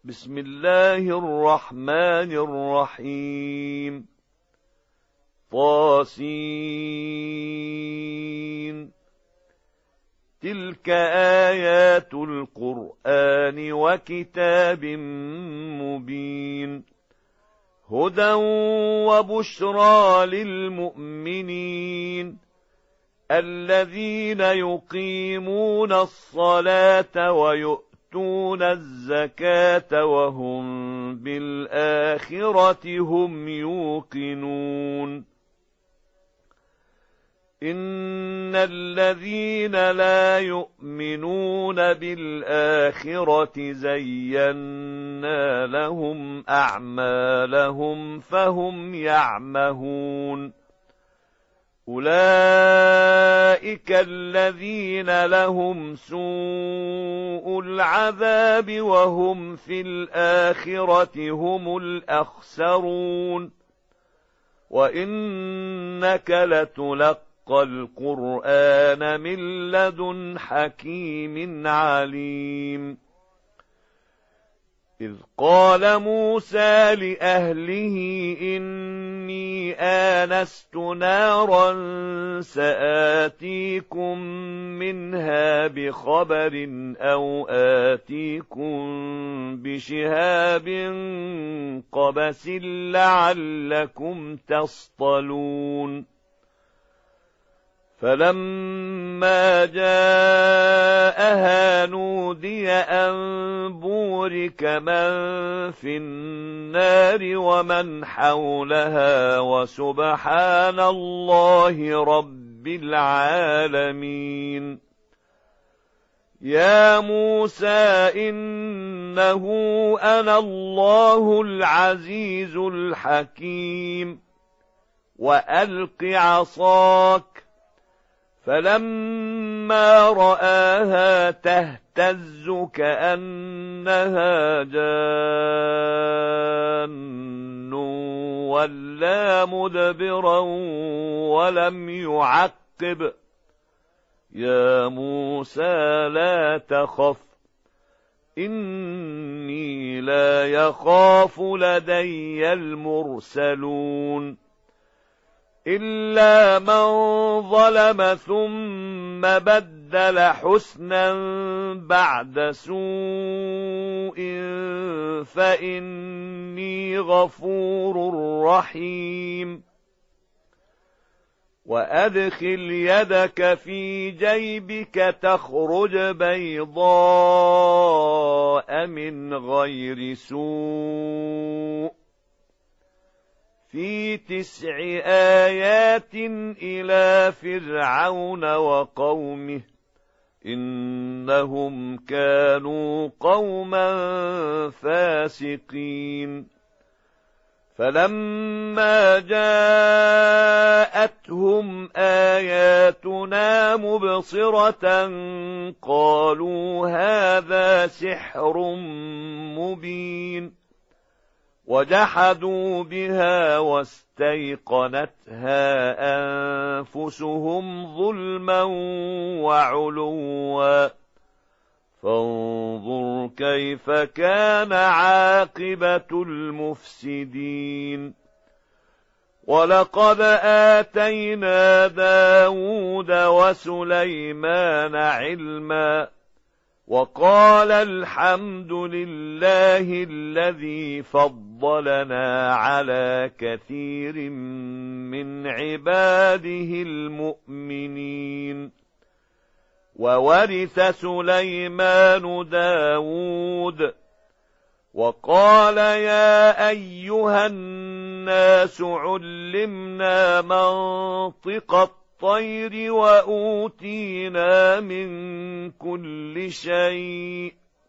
بسم الله الرحمن الرحيم. طاسين. تلك آيات القرآن وكتاب مبين، هدى وبشرى للمؤمنين الذين يقيمون الصلاة ويؤتون الزكاة وهم بالآخرة هم يوقنون. إن الذين لا يؤمنون بالآخرة زينا لهم أعمالهم فهم يعمهون. أولئك الذين لهم سوء العذاب وهم في الآخرة هم الأخسرون. وإنك لتلقى القرآن من لدن حكيم عليم. إذ قال موسى لأهله إني آنست نارا سآتيكم منها بخبر أو آتيكم بشهاب قبس لعلكم تصطلون. فلما جاءها نودي أن بورك من في النار ومن حولها وسبحان الله رب العالمين. يا موسى إنه أنا الله العزيز الحكيم وألق عصاك. فلما رآها تهتز كأنها جان ولا مدبرا ولم يعقب. يا موسى لا تخف إني لا يخاف لدي المرسلون إلا من ظلم ثم بدل حسنا بعد سوء فإني غفور رحيم. وأدخل يدك في جيبك تخرج بيضاء من غير سوء في 9 آيات إلى فرعون وقومه إنهم كانوا قوما فاسقين. فلما جاءتهم آياتنا مبصرة قالوا هذا سحر مبين. وجحدوا بها واستيقنتها أنفسهم ظلما وعلوا فانظر كيف كان عاقبة المفسدين. ولقد آتينا داود وسليمان علما وقال الحمد لله الذي فضلنا على كثير من عباده المؤمنين. وورث سليمان داود وقال يا أيها الناس علمنا منطق الطير وأوتينا من كل شيء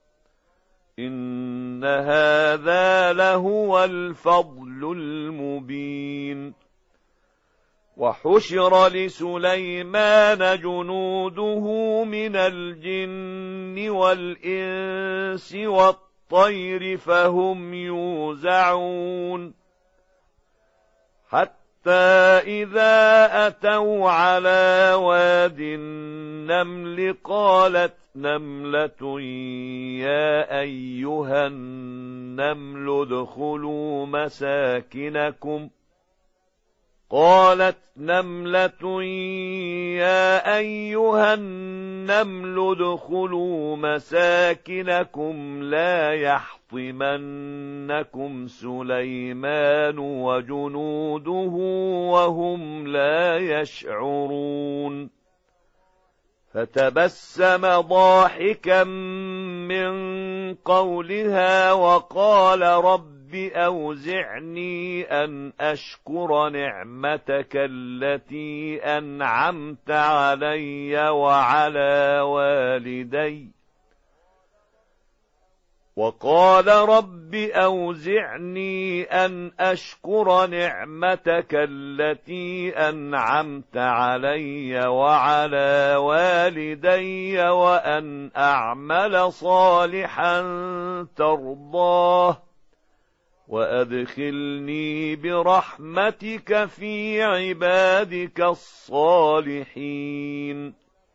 إن هذا لهو الفضل المبين. وحشر لسليمان جنوده من الجن والإنس والطير فهم يوزعون حتى إذا أتوا على واد النمل قالت نملة يا أيها النمل النمل ادخلوا مساكنكم قالت نملة يا أيها النمل ادخلوا مساكنكم لا يحطمنكم سليمان وجنوده وهم لا يشعرون فتبسم ضاحكا من قولها وقال رب أوزعني أن أشكر نعمتك التي أنعمت علي وعلى والدي وقال رب أوزعني أن أشكر نعمتك التي أنعمت علي وعلى والدي وأن أعمل صالحا ترضاه وأدخلني برحمتك في عبادك الصالحين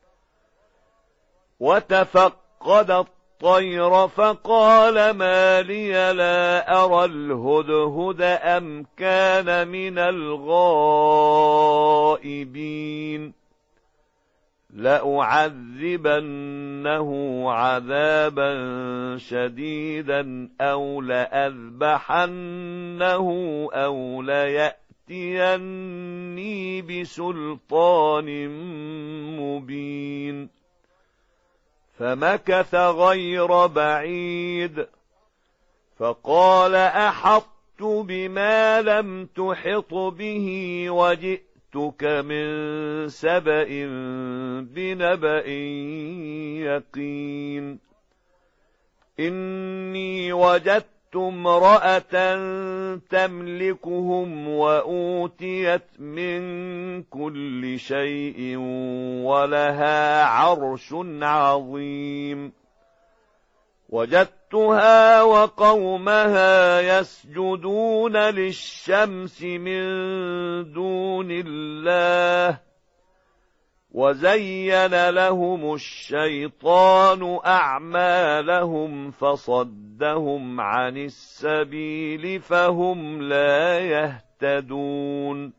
وتفقد الطير فقال ما لي لا أرى الهدهد أم كان من الغائبين لأعذبنه عذابا شديدا أو لأذبحنه أو ليأتيني بسلطان مبين فمكث غير بعيد فقال أحطت بما لم تحط به وجئتك من سبأ بنبأ يقين إني وجدت امرأة تملكهم وأوتيت من كل شيء ولها عرش عظيم وجدتها وقومها يسجدون للشمس من دون الله وزين لهم الشيطان أعمالهم فصدهم عن السبيل فهم لا يهتدون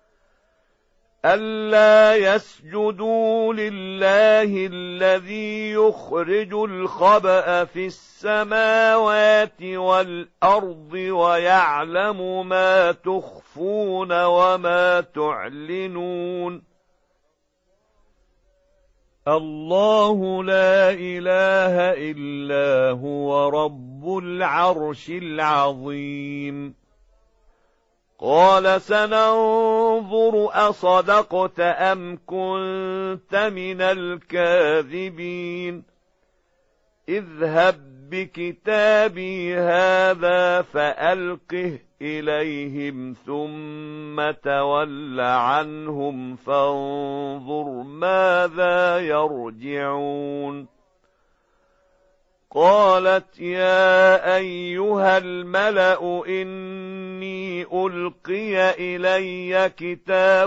ألا يسجدوا لله الذي يخرج الخبأ في السماوات والأرض ويعلم ما تخفون وما تعلنون الله لا إله إلا هو رب العرش العظيم قال سننظر أصدقت أم كنت من الكاذبين اذهب بكتابي هذا فألقه إليهم ثم تول عنهم فانظر ماذا يرجعون قالت يا أيها الملأ إني ألقي إلي كتاب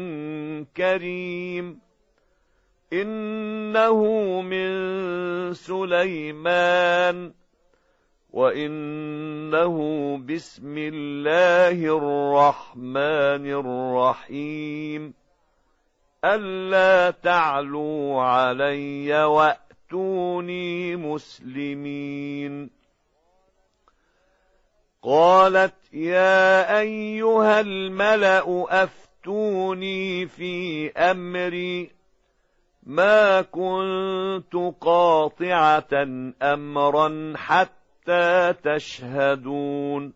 كريم إنه من سليمان وإنه بسم الله الرحمن الرحيم ألا تعلوا علي وأتوني مسلمين قالت يا أيها الملأ أفتوني في أمري ما كنت قاطعة أمرا حتى تشهدون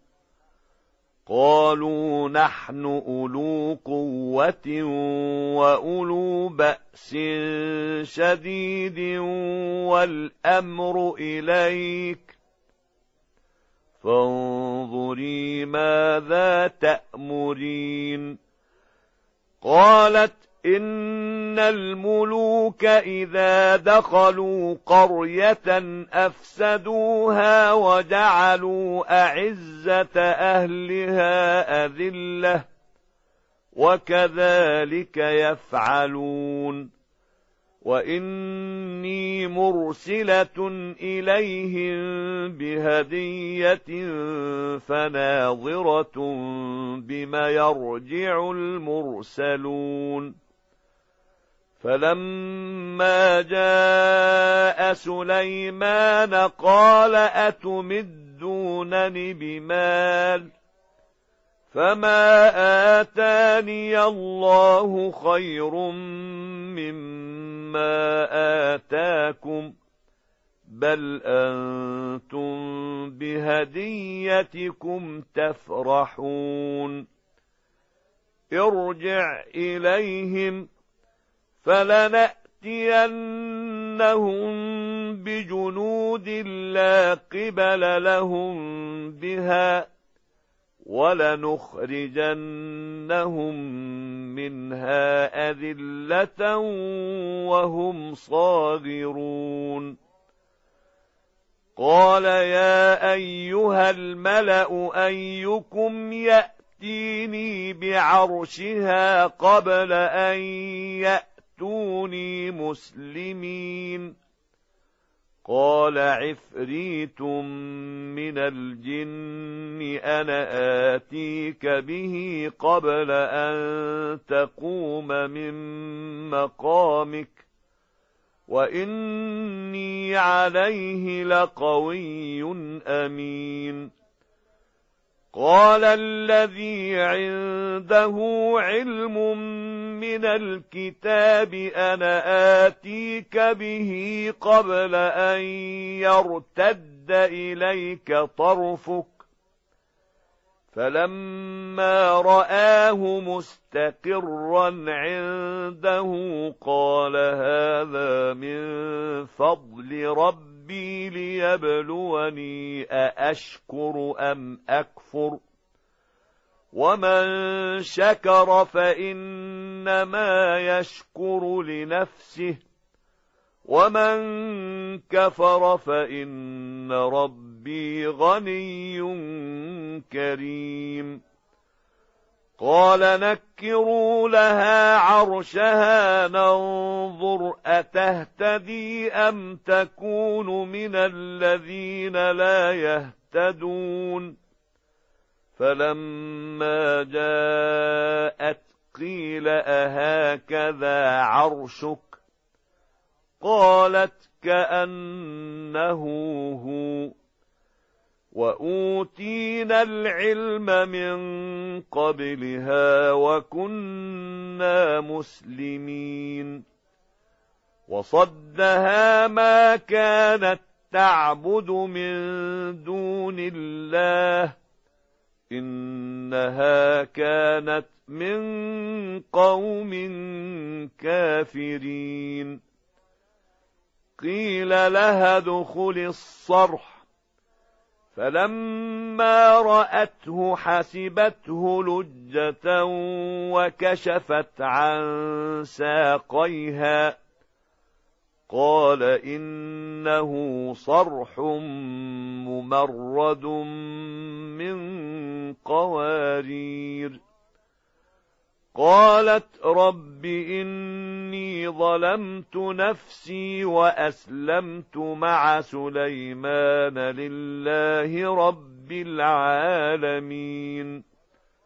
قالوا نحن أولو قوة وأولو بأس شديد والأمر إليك فانظري ماذا تأمرين قالت إن الملوك إذا دخلوا قرية أفسدوها وجعلوا أعزة أهلها أذلة وكذلك يفعلون وإني مرسلة إليهم بهدية فناظرة بما يرجع المرسلون فلما جاء سليمان قال أتمدونني بمال فما آتاني الله خير مما آتاكم بل أنتم بهديتكم تفرحون ارجع إليهم فلنأتينهم بجنود لا قبل لهم بها ولنخرجنهم منها أذلة وهم صاغرون قال يا أيها الملأ أيكم يأتيني بعرشها قبل أن يأتوني مسلمين قال عفريت من الجن أنا آتيك به قبل أن تقوم من مقامك وإني عليه لقوي أمين قال الذي عنده علم من الكتاب أنا آتيك به قبل أن يرتد إليك طرفك فلما رآه مستقرا عنده قال هذا من فضل ربي ليبلوني أأشكر أم أكفر ومن شكر فإنما يشكر لنفسه ومن كفر فإن ربي غني كريم قال نكروا لها عرشها ننظر أتهتدي أم تكون من الذين لا يهتدون فلما جاءت قيل أهكذا عرشك قالت كأنه هو وأوتينا العلم من قبلها وكنا مسلمين وصدها ما كانت تعبد من دون الله إنها كانت من قوم كافرين قيل لها ادخل الصرح فلما رأته حسبته لجة وكشفت عن ساقيها قال إنه صرح ممرد من قوارير قالت رب إني ظلمت نفسي وأسلمت مع سليمان لله رب العالمين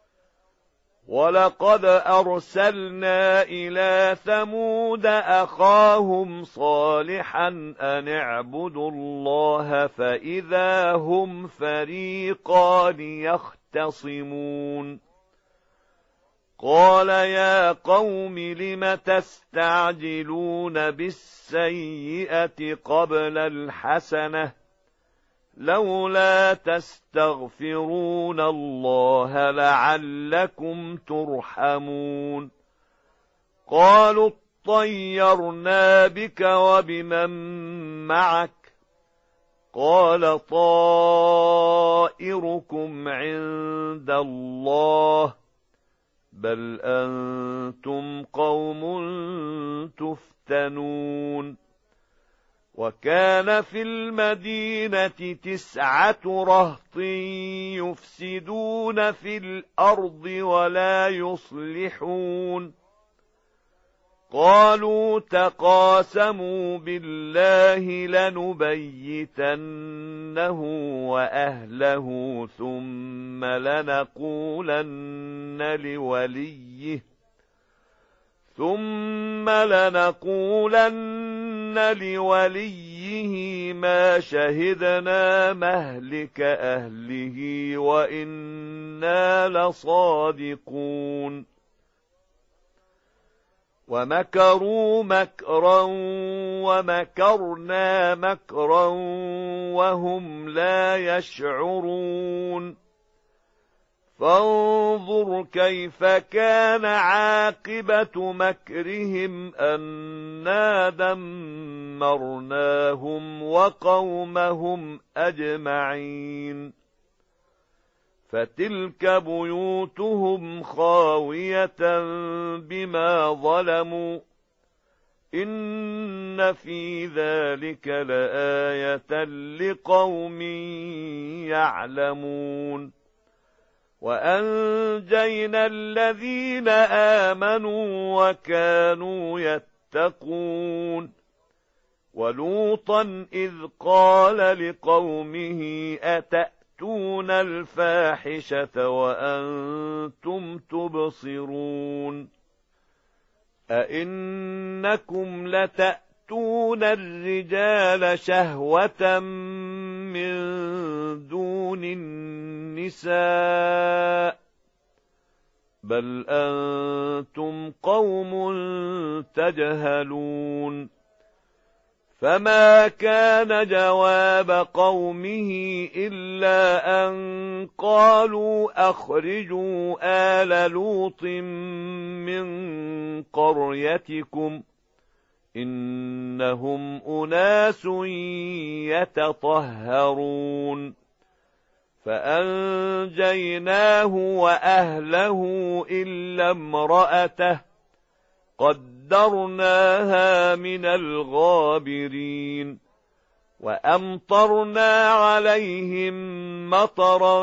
ولقد أرسلنا إلى ثمود أخاهم صالحا أن اعبدوا الله فإذا هم فريقان يختصمون قال يا قوم لم تستعجلون بالسيئة قبل الحسنة لولا تستغفرون الله لعلكم ترحمون قالوا اطيرنا بك وبمن معك قال طائركم عند الله بل أنتم قوم تفتنون وكان في المدينة 9 رهط يفسدون في الأرض ولا يصلحون قالوا تقاسموا بالله لنبيتنه وأهله ثم لنقولن لوليه ما شهدنا مهلك أهله وإنا لصادقون ومكروا مكرا ومكرنا مكرا وهم لا يشعرون فانظر كيف كان عاقبة مكرهم أنا دمرناهم وقومهم أجمعين فتلك بيوتهم خاوية بما ظلموا إن في ذلك لآية لقوم يعلمون وأنجينا الذين آمنوا وكانوا يتقون ولوطا إذ قال لقومه أتأتون الفاحشة وأنتم تبصرون أئنكم لتأتون الرجال شهوة من دون النساء بل أنتم قوم تجهلون فما كان جواب قومه إلا أن قالوا أخرجوا آل لوط من قريتكم إنهم أناس يتطهرون فأنجيناه وأهله إلا امرأته قدرناها من الغابرين وأمطرنا عليهم مطرا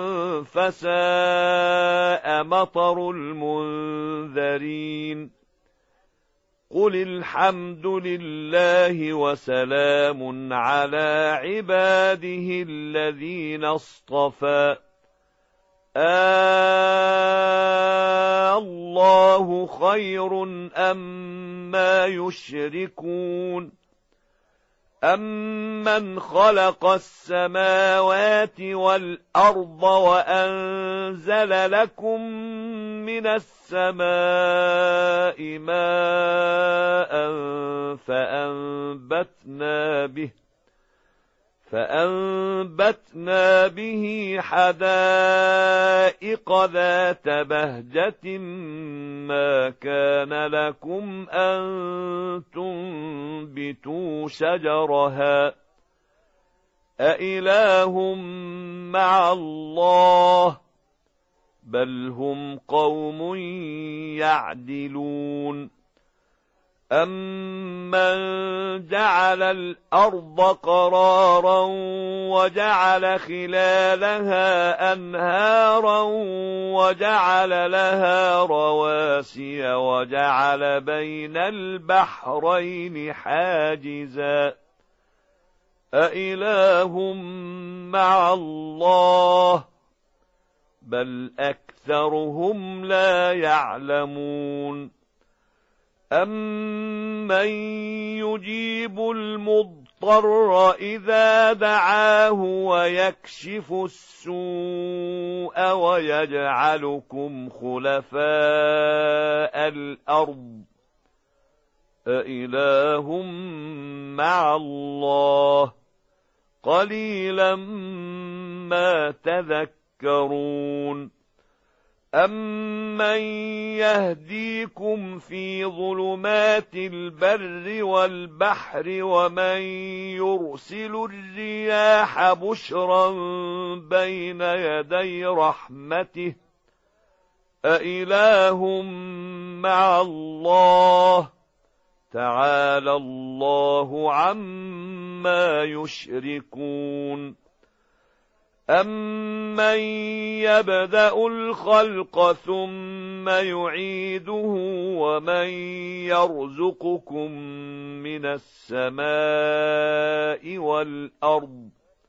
فساء مطر المنذرين قل الحمد لله وسلام على عباده الذين اصطفى الله خير أما يشركون أمن خلق السماوات والأرض وأنزل لكم من السماء ماء فأنبتنا به حدائق ذات بهجة ما كان لكم أن تنبتوا شجرها أإله مع الله بل هم قوم يعدلون أمن جعل الأرض قرارا وجعل خلالها أنهارا وجعل لها رواسي وجعل بين البحرين حاجزا أإله مع الله بل أكثرهم لا يعلمون أمن يجيب المضطر إذا دعاه ويكشف السوء ويجعلكم خلفاء الأرض أإله مع الله قليلا ما تذكرون أمن يهديكم في ظلمات البر والبحر ومن يرسل الرياح بشرا بين يدي رحمته أإله مع الله تعالى الله عما يشركون أَمَّن يَبْدَأُ الْخَلْقَ ثُمَّ يُعِيدُهُ وَمَن يَرْزُقُكُم مِّنَ السَّمَاءِ وَالْأَرْضِ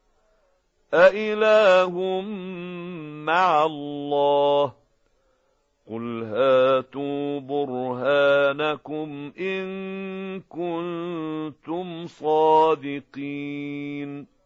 أَإِلَٰهٌ مَّعَ اللَّهِ قُلْ هَاتُوا بُرْهَانَكُمْ إِن كُنتُمْ صَادِقِينَ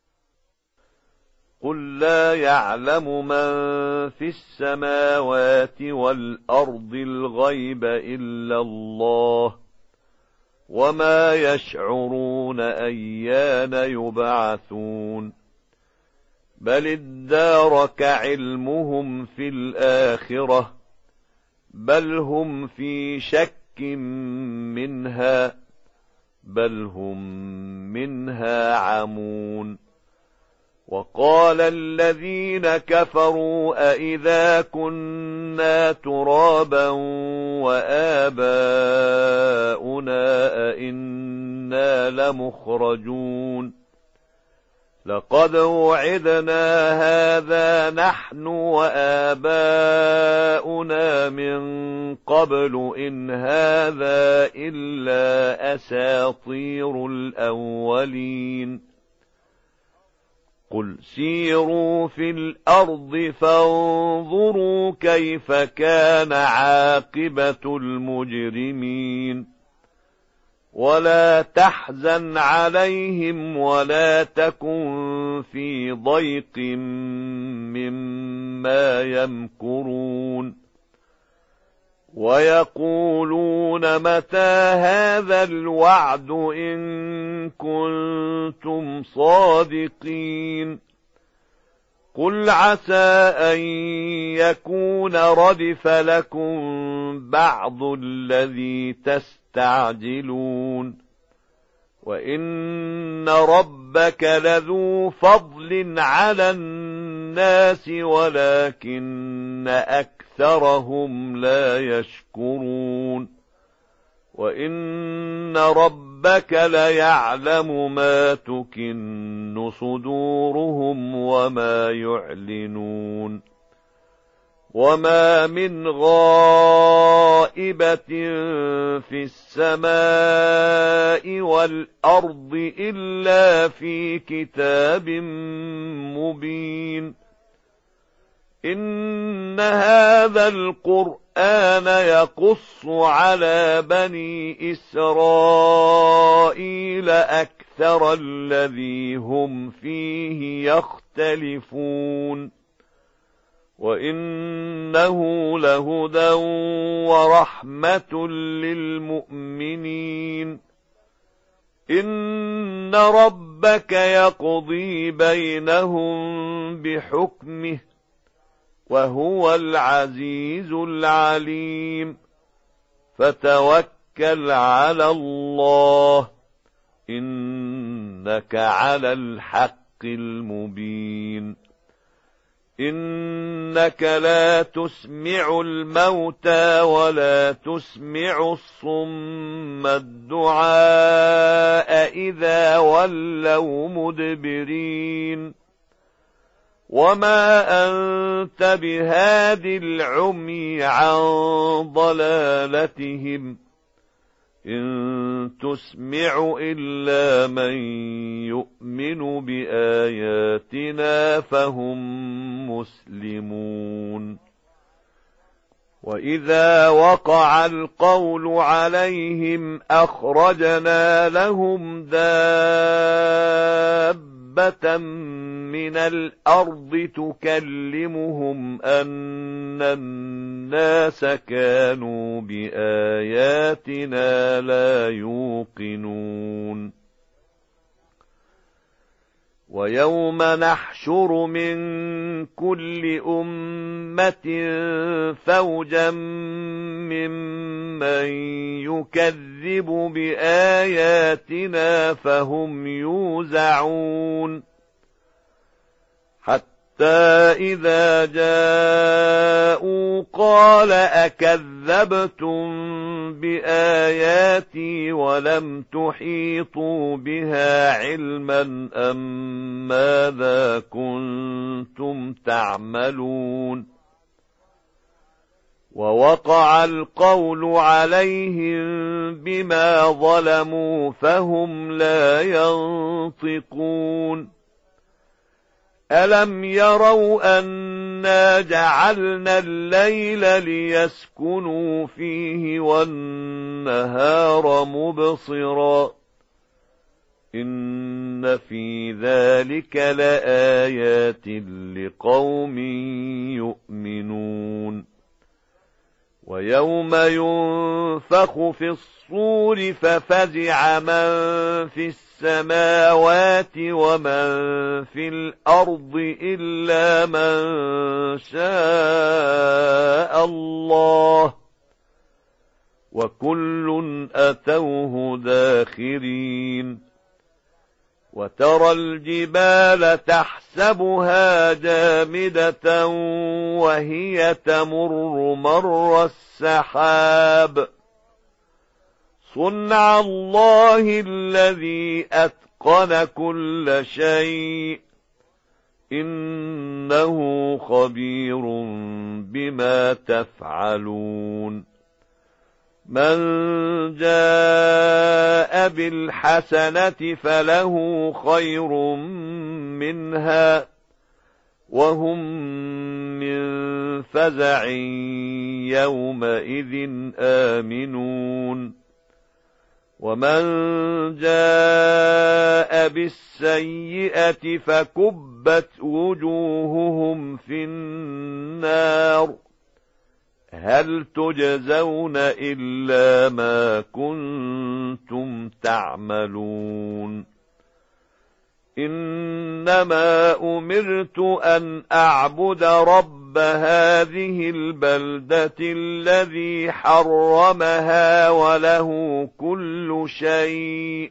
قُل لَّا يَعْلَمُ مَن فِي السَّمَاوَاتِ وَالْأَرْضِ الْغَيْبَ إِلَّا اللَّهُ وَمَا يَشْعُرُونَ أَيَّانَ يُبْعَثُونَ بَلِ ادَّارَكَ عِلْمُهُمْ فِي الْآخِرَةِ بَلْ هُمْ فِي شَكٍّ مِّنْهَا بَلْ هُمْ مِنْهَا عَمُونَ وَقَالَ الَّذِينَ كَفَرُوا أَإِذَا كُنَّا تُرَابًا وَآبَاؤُنَا أَإِنَّا لَمُخْرَجُونَ لَقَدْ وُعِدْنَا هَذَا نَحْنُ وَآبَاؤُنَا مِنْ قَبْلُ إِنْ هَذَا إِلَّا أَسَاطِيرُ الْأَوَّلِينَ قُلْ سِيرُوا فِي الْأَرْضِ فَانظُرُوا كَيْفَ كَانَ عَاقِبَةُ الْمُجْرِمِينَ وَلَا تَحْزَنْ عَلَيْهِمْ وَلَا تَكُنْ فِي ضَيْقٍ مِّمَّا يَمْكُرُونَ وَيَقُولُونَ مَتَى هَذَا الْوَعْدُ إِن كُنتُمْ صَادِقِينَ قُلْ عَسَىٰ أَن يَكُونَ رَدِفَ لَكُم بَعْضُ الَّذِي تَسْتَعْجِلُونَ وَإِنَّ رَبَّكَ لَذُو فَضْلٍ عَلَى النَّاسِ وَلَكِنَّ أَكْثَرَهُمْ لَا يَشْكُرُونَ وَإِنَّ رَبَّكَ لَيَعْلَمُ مَا تُكِنُّ صُدُورُهُمْ وَمَا يُعْلِنُونَ وَمَا مِنْ غَائِبَةٍ فِي السَّمَاءِ وَالْأَرْضِ إِلَّا فِي كِتَابٍ مُبِينٍ إِنَّ هَذَا الْقُرْآنَ يَقُصُّ عَلَى بَنِي إِسْرَائِيلَ أَكْثَرَ الَّذِي هُمْ فِيهِ يَخْتَلِفُونَ وَإِنَّهُ لَهُدًى وَرَحْمَةٌ لِّلْمُؤْمِنِينَ إِنَّ رَبَّكَ يَقْضِي بَيْنَهُم بِحُكْمِهِ وَهُوَ الْعَزِيزُ الْعَلِيمُ فَتَوَكَّلْ عَلَى اللَّهِ إِنَّكَ عَلَى الْحَقِّ الْمُبِينِ إِنَّكَ لا تسمع الموتى ولا تسمع الصم الدعاء إذا ولوا مدبرين وما أنت بهاد العمي عن ضلالتهم إن تسمع إلا من يؤمن بآياتنا فهم مسلمون وإذا وقع القول عليهم أخرجنا لهم دابة من الأرض تكلمهم أن الناس كانوا بآياتنا لا يوقنون ويوم نحشر من كل أمة فوجا ممن يكذب بآياتنا فهم يوزعون حتى إذا جاءوا قال أكذبتم بآياتي ولم تحيطوا بها علما أم ماذا كنتم تعملون ووقع القول عليهم بما ظلموا فهم لا ينطقون ألم يروا أنا جعلنا الليل ليسكنوا فيه والنهار مبصرا إن في ذلك لآيات لقوم يؤمنون ويوم ينفخ في الصور ففزع من في السماوات ومن في الأرض إلا من شاء الله وكل أتوه داخرين وترى الجبال تحسبها جامدة وهي تمر مر السحاب صنع الله الذي أتقن كل شيء إنه خبير بما تفعلون من جاء بالحسنة فله خير منها وهم من فزع يومئذ آمنون ومن جاء بالسيئة فكبت وجوههم في النار هل تجزون إلا ما كنتم تعملون إنما أمرت أن أعبد رب هذه البلدة الذي حرمها وله كل شيء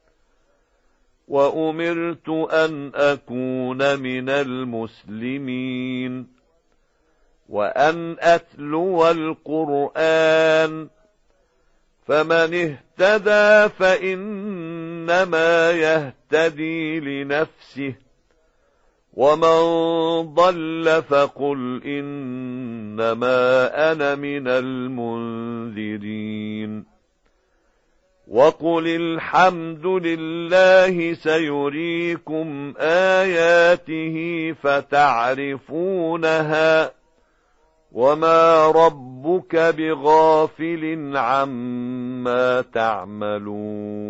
وأمرت أن أكون من المسلمين وأن أتلو القرآن فمن اهتدى فإنما يهتدي لنفسه ومن ضل فقل إنما أنا من المنذرين وقل الحمد لله سيريكم آياته فتعرفونها وما ربك بغافل عما تعملون